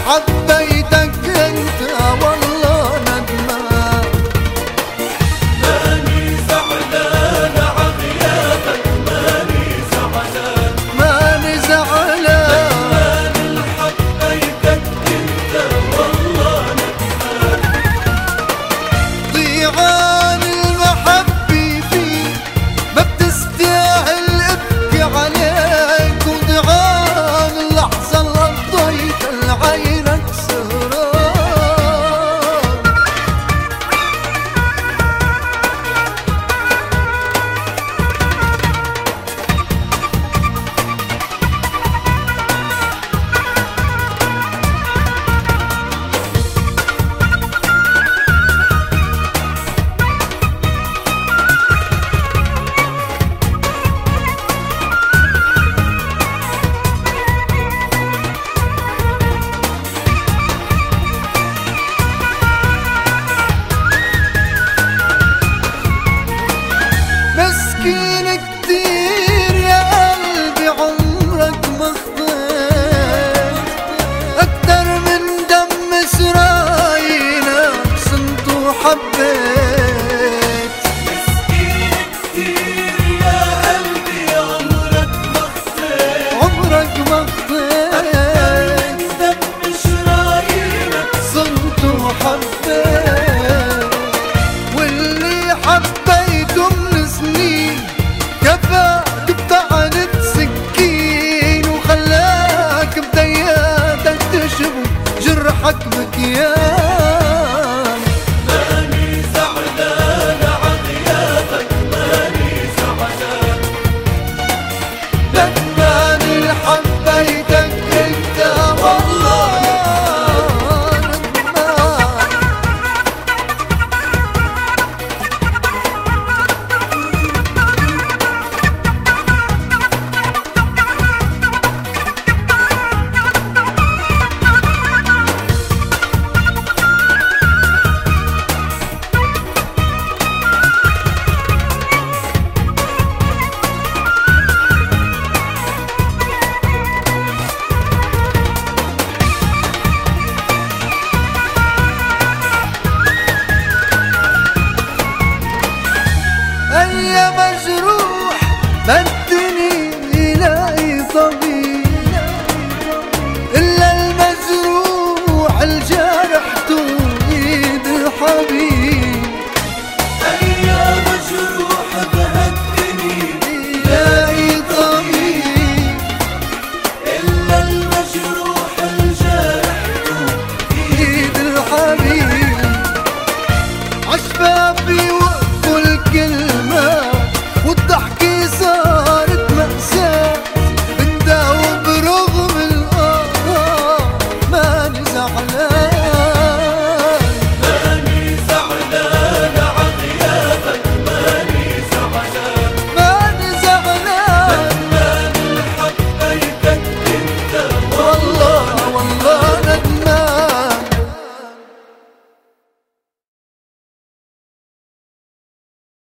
حبيتك انت والله ندمان. ماني زعلان عغيابك، ماني زعلان، ماني زعلان، ندمان حبيتك انت والله ندمان. ضيعان المحبة فيك ما بتستاهل ابكي عليك، وضيعان اللحظة اللي قضيتها لعينك سهران. مسكين كتير يا قلبي عمرك ما خضيت، أكتر من دم سراينك صنت وحبيت. مسكين كتير يا قلبي عمرك ما خفيت، عمرك ما خضيت، دم شرايينك صنت وحبيت. واللي حبيته من سنين كفاك بطعنة سكين، وخلاك بدياتك تشبه جرحك بكيان.